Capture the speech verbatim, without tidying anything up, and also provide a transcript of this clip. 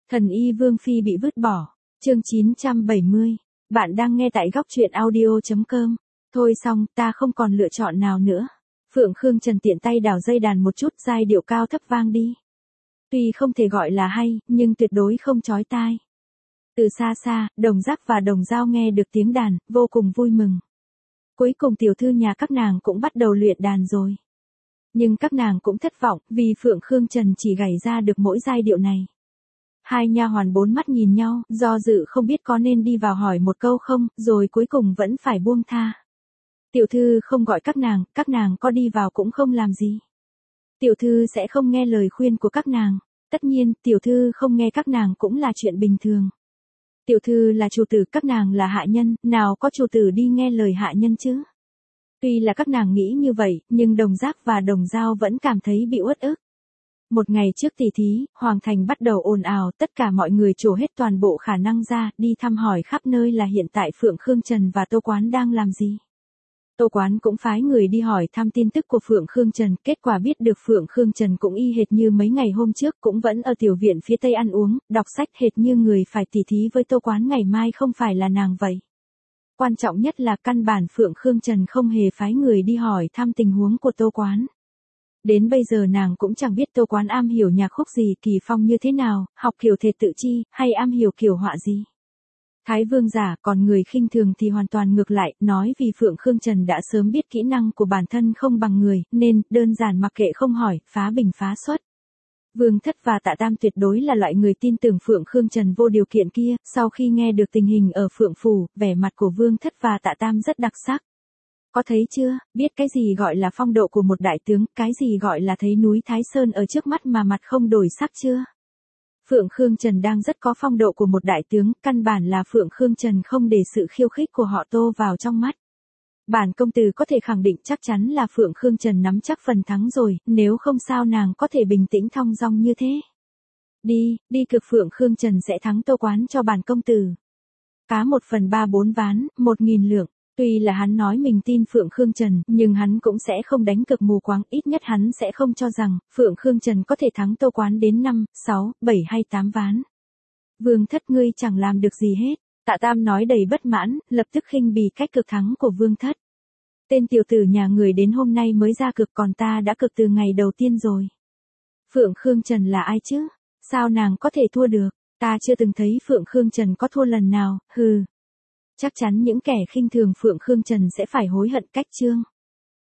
Thần y Vương Phi bị vứt bỏ. Chương chín trăm bảy mươi. Bạn đang nghe tại góc truyện audio chấm com. Thôi xong, ta không còn lựa chọn nào nữa. Phượng Khương Trần tiện tay đào dây đàn một chút, giai điệu cao thấp vang đi. Tuy không thể gọi là hay, nhưng tuyệt đối không chói tai. Từ xa xa, Đồng Giác và Đồng Dao nghe được tiếng đàn, vô cùng vui mừng. Cuối cùng tiểu thư nhà các nàng cũng bắt đầu luyện đàn rồi. Nhưng các nàng cũng thất vọng, vì Phượng Khương Trần chỉ gảy ra được mỗi giai điệu này. Hai nha hoàn bốn mắt nhìn nhau, do dự không biết có nên đi vào hỏi một câu không, rồi cuối cùng vẫn phải buông tha. Tiểu thư không gọi các nàng, các nàng có đi vào cũng không làm gì. Tiểu thư sẽ không nghe lời khuyên của các nàng. Tất nhiên, tiểu thư không nghe các nàng cũng là chuyện bình thường. Tiểu thư là chủ tử, các nàng là hạ nhân, nào có chủ tử đi nghe lời hạ nhân chứ. Tuy là các nàng nghĩ như vậy, nhưng Đồng Giác và Đồng Dao vẫn cảm thấy bị uất ức. Một ngày trước tỷ thí, Hoàng Thành bắt đầu ồn ào, tất cả mọi người trổ hết toàn bộ khả năng ra, đi thăm hỏi khắp nơi là hiện tại Phượng Khương Trần và Tô Quán đang làm gì. Tô Quán cũng phái người đi hỏi thăm tin tức của Phượng Khương Trần, kết quả biết được Phượng Khương Trần cũng y hệt như mấy ngày hôm trước, cũng vẫn ở tiểu viện phía tây ăn uống, đọc sách, hệt như người phải tỷ thí với Tô Quán ngày mai không phải là nàng vậy. Quan trọng nhất là căn bản Phượng Khương Trần không hề phái người đi hỏi thăm tình huống của Tô Quán. Đến bây giờ nàng cũng chẳng biết Tô Quán am hiểu nhạc khúc gì, kỳ phong như thế nào, học kiểu thể tự chi, hay am hiểu kiểu họa gì. Thái Vương giả, còn người khinh thường thì hoàn toàn ngược lại, nói vì Phượng Khương Trần đã sớm biết kỹ năng của bản thân không bằng người, nên, đơn giản mặc kệ không hỏi, phá bình phá xuất. Vương Thất và Tạ Tam tuyệt đối là loại người tin tưởng Phượng Khương Trần vô điều kiện kia, sau khi nghe được tình hình ở Phượng Phủ, vẻ mặt của Vương Thất và Tạ Tam rất đặc sắc. Có thấy chưa, biết cái gì gọi là phong độ của một đại tướng, cái gì gọi là thấy núi Thái Sơn ở trước mắt mà mặt không đổi sắc chưa? Phượng Khương Trần đang rất có phong độ của một đại tướng, căn bản là Phượng Khương Trần không để sự khiêu khích của họ Tô vào trong mắt. Bản công tử có thể khẳng định chắc chắn là Phượng Khương Trần nắm chắc phần thắng rồi, nếu không sao nàng có thể bình tĩnh thong dong như thế. Đi, đi cực Phượng Khương Trần sẽ thắng Tô Quán cho bản công tử. Cá một phần ba bốn ván, một nghìn lượng. Tuy là hắn nói mình tin Phượng Khương Trần, nhưng hắn cũng sẽ không đánh cược mù quáng, ít nhất hắn sẽ không cho rằng, Phượng Khương Trần có thể thắng Tô Quán đến năm, sáu, bảy hay tám ván. Vương Thất ngươi chẳng làm được gì hết. Tạ Tam nói đầy bất mãn, lập tức khinh bỉ cách cực thắng của Vương Thất. Tên tiểu tử nhà người đến hôm nay mới ra cực, còn ta đã cực từ ngày đầu tiên rồi. Phượng Khương Trần là ai chứ? Sao nàng có thể thua được? Ta chưa từng thấy Phượng Khương Trần có thua lần nào, hừ. Chắc chắn những kẻ khinh thường Phượng Khương Trần sẽ phải hối hận cách chương.